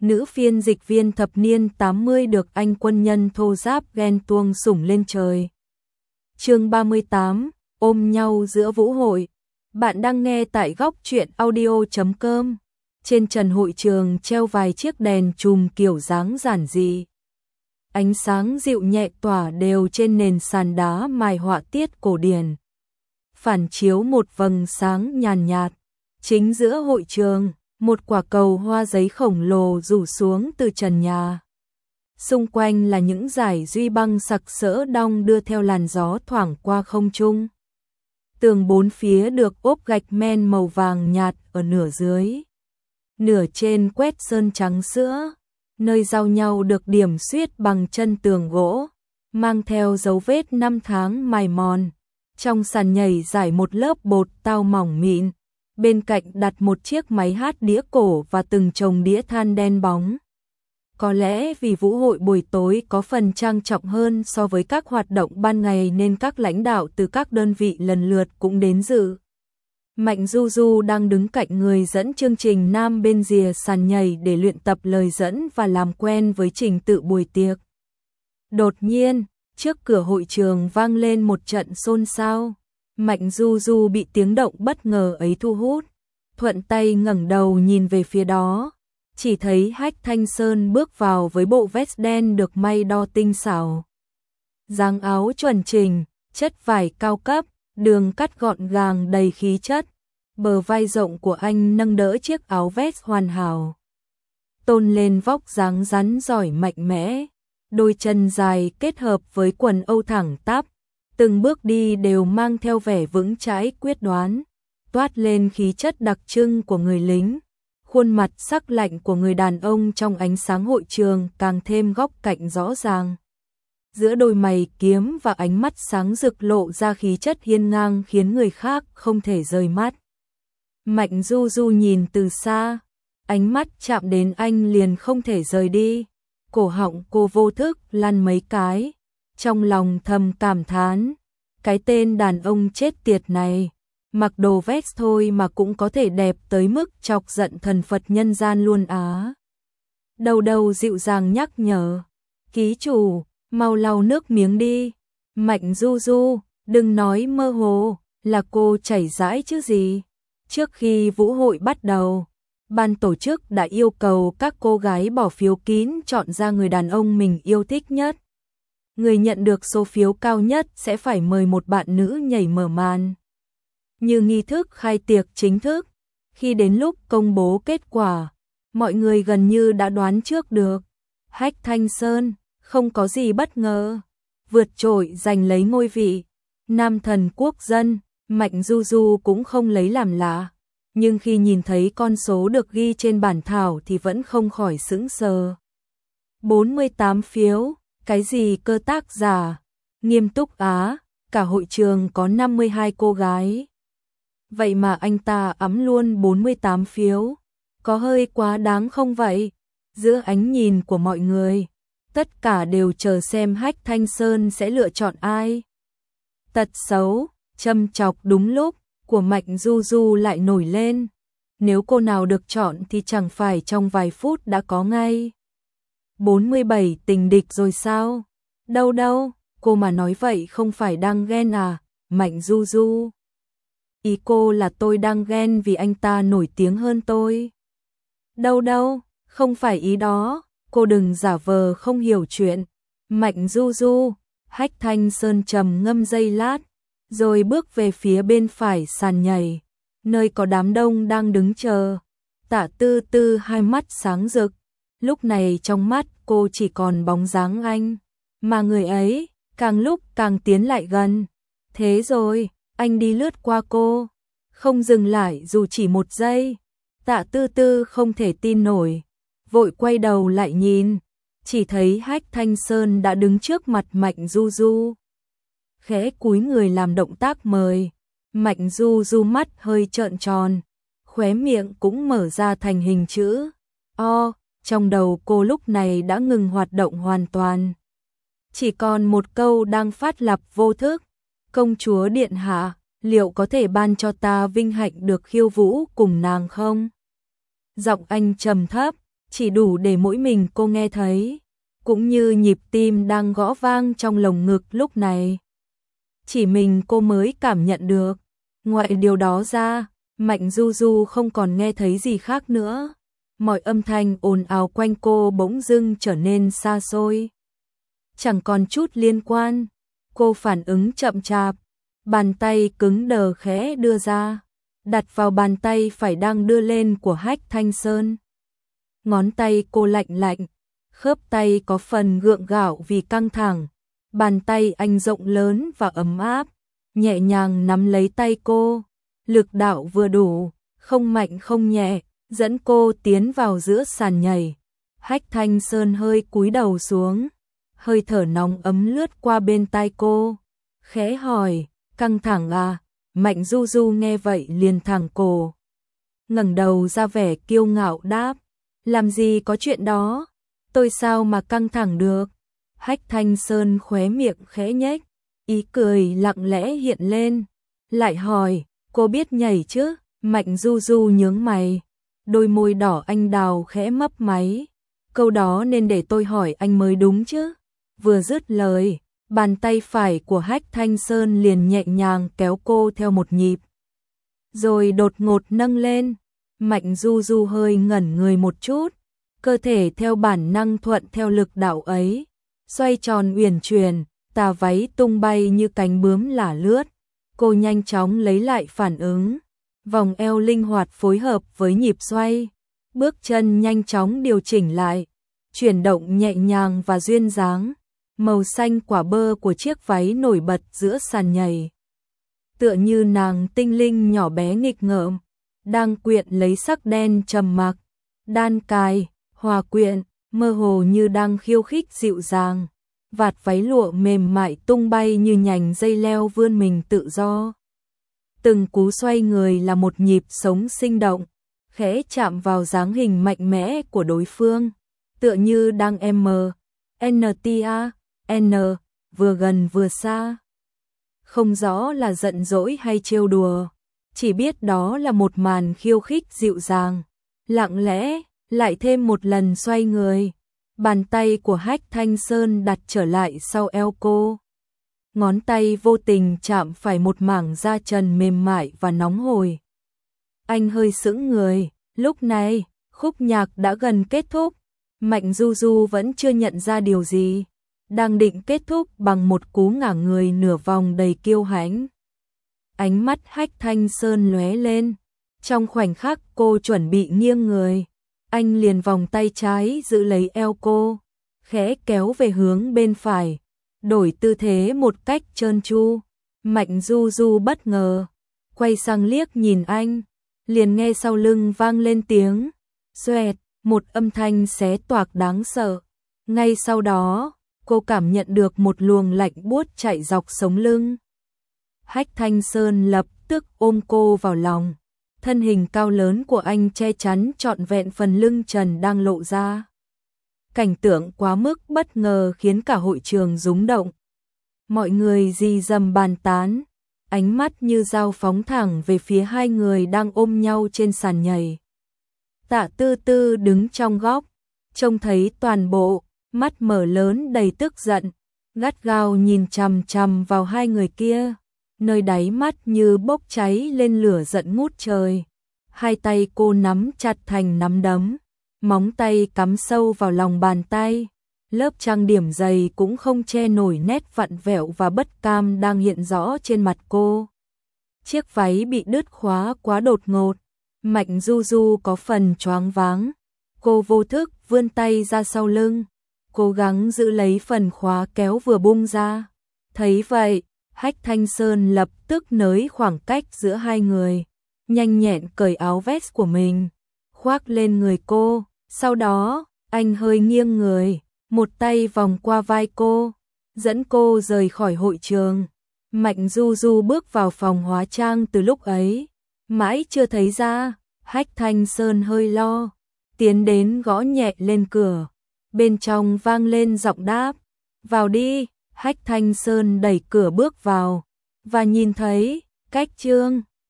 nữ phiên dịch viên thập niên 80 được anh quân nhân thô giáp ghen tuông sủng lên trời. Chương 38, ôm nhau giữa vũ hội. Bạn đang nghe tại góc truyện audio.com. Trên trần hội trường treo vài chiếc đèn chùm kiểu dáng giản dị. Ánh sáng dịu nhẹ tỏa đều trên nền sàn đá mài họa tiết cổ điển. Phản chiếu một vầng sáng nhàn nhạt. Chính giữa hội trường, một quả cầu hoa giấy khổng lồ rủ xuống từ trần nhà. Xung quanh là những dải duy băng sặc sỡ đong đưa theo làn gió thoảng qua không trung. Tường bốn phía được ốp gạch men màu vàng nhạt ở nửa dưới. Nửa trên quét sơn trắng sữa, nơi giao nhau được điểm xuyết bằng chân tường gỗ, mang theo dấu vết năm tháng mài mòn. Trong sàn nhảy rải một lớp bột tao mỏng mịn, bên cạnh đặt một chiếc máy hát đĩa cổ và từng chồng đĩa than đen bóng. Có lẽ vì vũ hội buổi tối có phần trang trọng hơn so với các hoạt động ban ngày nên các lãnh đạo từ các đơn vị lần lượt cũng đến dự. Mạnh Du Du đang đứng cạnh người dẫn chương trình nam bên rìa sàn nhảy để luyện tập lời dẫn và làm quen với trình tự buổi tiệc. Đột nhiên, trước cửa hội trường vang lên một trận xôn xao. Mạnh Du Du bị tiếng động bất ngờ ấy thu hút, thuận tay ngẩng đầu nhìn về phía đó, chỉ thấy Hách Thanh Sơn bước vào với bộ vest đen được may đo tinh xảo. Dáng áo chuẩn chỉnh, chất vải cao cấp, đường cắt gọn gàng đầy khí chất, bờ vai rộng của anh nâng đỡ chiếc áo vest hoàn hảo, tôn lên vóc dáng rắn giỏi mạnh mẽ. Đôi chân dài kết hợp với quần âu thẳng tắp, từng bước đi đều mang theo vẻ vững chãi quyết đoán, toát lên khí chất đặc trưng của người lính. Khuôn mặt sắc lạnh của người đàn ông trong ánh sáng hội trường càng thêm góc cạnh rõ ràng. Giữa đôi mày kiếm và ánh mắt sáng rực lộ ra khí chất hiên ngang khiến người khác không thể rời mắt. Mạnh Du Du nhìn từ xa, ánh mắt chạm đến anh liền không thể rời đi. Cổ họng cô vô thức lăn mấy cái, trong lòng thầm cảm thán, cái tên đàn ông chết tiệt này, mặc đồ vest thôi mà cũng có thể đẹp tới mức chọc giận thần Phật nhân gian luôn á. Đầu đầu dịu dàng nhắc nhở, ký chủ, mau lau nước miếng đi. Mạnh Du Du, đừng nói mơ hồ, là cô chảy rãi chứ gì. Trước khi vũ hội bắt đầu, ban tổ chức đã yêu cầu các cô gái bỏ phiếu kín chọn ra người đàn ông mình yêu thích nhất. Người nhận được số phiếu cao nhất sẽ phải mời một bạn nữ nhảy mở màn. Như nghi thức khai tiệc chính thức, khi đến lúc công bố kết quả, mọi người gần như đã đoán trước được. Hách Thanh Sơn, không có gì bất ngờ, vượt trội giành lấy ngôi vị nam thần quốc dân. Mạnh Du Du cũng không lấy làm lạ, nhưng khi nhìn thấy con số được ghi trên bản thảo thì vẫn không khỏi sững sờ. 48 phiếu, cái gì cơ tác giả? Nghiêm túc á, cả hội trường có 52 cô gái. Vậy mà anh ta ẵm luôn 48 phiếu, có hơi quá đáng không vậy? Giữa ánh nhìn của mọi người, tất cả đều chờ xem Hách Thanh Sơn sẽ lựa chọn ai. Tật xấu, châm chọc đúng lúc, của Mạnh Du Du lại nổi lên. Nếu cô nào được chọn thì chẳng phải trong vài phút đã có ngay 47 tình địch rồi sao? Đâu đâu, cô mà nói vậy không phải đang ghen à, Mạnh Du Du. Ý cô là tôi đang ghen vì anh ta nổi tiếng hơn tôi. Đâu đâu, không phải ý đó, cô đừng giả vờ không hiểu chuyện. Mạnh Du Du, Hách Thanh Sơn trầm ngâm giây lát, rồi bước về phía bên phải sàn nhảy, nơi có đám đông đang đứng chờ. Tạ Tư Tư hai mắt sáng rực, lúc này trong mắt cô chỉ còn bóng dáng anh, mà người ấy càng lúc càng tiến lại gần. Thế rồi, anh đi lướt qua cô, không dừng lại dù chỉ một giây. Tạ Tư Tư không thể tin nổi, vội quay đầu lại nhìn, chỉ thấy Hách Thanh Sơn đã đứng trước mặt Mạnh Du Du. Khẽ cúi người làm động tác mời, Mạnh Du Du mắt hơi trợn tròn, khóe miệng cũng mở ra thành hình chữ O, trong đầu cô lúc này đã ngừng hoạt động hoàn toàn. Chỉ còn một câu đang phát lặp vô thức, công chúa điện hạ, liệu có thể ban cho ta vinh hạnh được khiêu vũ cùng nàng không? Giọng anh trầm thấp, chỉ đủ để mỗi mình cô nghe thấy, cũng như nhịp tim đang gõ vang trong lồng ngực lúc này. Chỉ mình cô mới cảm nhận được. Ngoại điều đó ra, Mạnh Du Du không còn nghe thấy gì khác nữa. Mọi âm thanh ồn ào quanh cô bỗng dưng trở nên xa xôi. Chẳng còn chút liên quan. Cô phản ứng chậm chạp, bàn tay cứng đờ khẽ đưa ra, đặt vào bàn tay phải đang đưa lên của Hách Thanh Sơn. Ngón tay cô lạnh lạnh, khớp tay có phần gượng gạo vì căng thẳng. Bàn tay anh rộng lớn và ấm áp, nhẹ nhàng nắm lấy tay cô, lực đạo vừa đủ, không mạnh không nhẹ, dẫn cô tiến vào giữa sàn nhảy. Hách Thanh Sơn hơi cúi đầu xuống, hơi thở nóng ấm lướt qua bên tai cô, khẽ hỏi, căng thẳng à? Mạnh Du Du nghe vậy liền thẳng cổ, ngẩng đầu ra vẻ kiêu ngạo đáp, làm gì có chuyện đó, tôi sao mà căng thẳng được. Hách Thanh Sơn khóe miệng khẽ nhếch, ý cười lặng lẽ hiện lên, lại hỏi, cô biết nhảy chứ? Mạnh Du Du nhướng mày, đôi môi đỏ anh đào khẽ mấp máy, câu đó nên để tôi hỏi anh mới đúng chứ. Vừa dứt lời, bàn tay phải của Hách Thanh Sơn liền nhẹ nhàng kéo cô theo một nhịp, rồi đột ngột nâng lên. Mạnh Du Du hơi ngẩn người một chút, cơ thể theo bản năng thuận theo lực đạo ấy, xoay tròn uyển chuyển, tà váy tung bay như cánh bướm lả lướt. Cô nhanh chóng lấy lại phản ứng, vòng eo linh hoạt phối hợp với nhịp xoay, bước chân nhanh chóng điều chỉnh lại, chuyển động nhẹ nhàng và duyên dáng. Màu xanh quả bơ của chiếc váy nổi bật giữa sàn nhảy, tựa như nàng tinh linh nhỏ bé nghịch ngợm, đang quyện lấy sắc đen trầm mặc, đan cài, hòa quyện, mơ hồ như đang khiêu khích dịu dàng. Vạt váy lụa mềm mại tung bay như nhành dây leo vươn mình tự do. Từng cú xoay người là một nhịp sống sinh động, khẽ chạm vào dáng hình mạnh mẽ của đối phương, tựa như đang NTA, vừa gần vừa xa. Không rõ là giận dỗi hay trêu đùa, chỉ biết đó là một màn khiêu khích dịu dàng. Lặng lẽ, lại thêm một lần xoay người, bàn tay của Hách Thanh Sơn đặt trở lại sau eo cô. Ngón tay vô tình chạm phải một mảng da trần mềm mại và nóng hổi. Anh hơi sững người, lúc này, khúc nhạc đã gần kết thúc. Mạnh Du Du vẫn chưa nhận ra điều gì, đang định kết thúc bằng một cú ngả người nửa vòng đầy kiêu hãnh. Ánh mắt Hách Thanh Sơn lóe lên, trong khoảnh khắc cô chuẩn bị nghiêng người, anh liền vòng tay trái giữ lấy eo cô, khẽ kéo về hướng bên phải, đổi tư thế một cách trơn tru. Mạnh Du Du bất ngờ, quay sang liếc nhìn anh, liền nghe sau lưng vang lên tiếng xoẹt, một âm thanh xé toạc đáng sợ. Ngay sau đó, cô cảm nhận được một luồng lạnh buốt chạy dọc sống lưng. Hách Thanh Sơn lập tức ôm cô vào lòng, thân hình cao lớn của anh che chắn trọn vẹn phần lưng trần đang lộ ra. Cảnh tượng quá mức bất ngờ khiến cả hội trường rúng động. Mọi người rì rầm bàn tán, ánh mắt như dao phóng thẳng về phía hai người đang ôm nhau trên sàn nhảy. Tạ Tư Tư đứng trong góc, trông thấy toàn bộ, mắt mở lớn đầy tức giận, gắt gao nhìn chằm chằm vào hai người kia, nơi đáy mắt như bốc cháy lên lửa giận ngút trời. Hai tay cô nắm chặt thành nắm đấm, móng tay cắm sâu vào lòng bàn tay, lớp trang điểm dày cũng không che nổi nét vặn vẹo và bất cam đang hiện rõ trên mặt cô. Chiếc váy bị đứt khóa quá đột ngột, Mạnh Du Du có phần choáng váng, cô vô thức vươn tay ra sau lưng, cố gắng giữ lấy phần khóa kéo vừa bung ra. Thấy vậy, Hách Thanh Sơn lập tức nới khoảng cách giữa hai người, nhanh nhẹn cởi áo vest của mình, khoác lên người cô, sau đó, anh hơi nghiêng người, một tay vòng qua vai cô, dẫn cô rời khỏi hội trường. Mạnh Du Du bước vào phòng hóa trang từ lúc ấy, mãi chưa thấy ra. Hách Thanh Sơn hơi lo, tiến đến gõ nhẹ lên cửa, bên trong vang lên giọng đáp, vào đi. Hách Thanh Sơn đẩy cửa bước vào, và nhìn thấy, cách Trương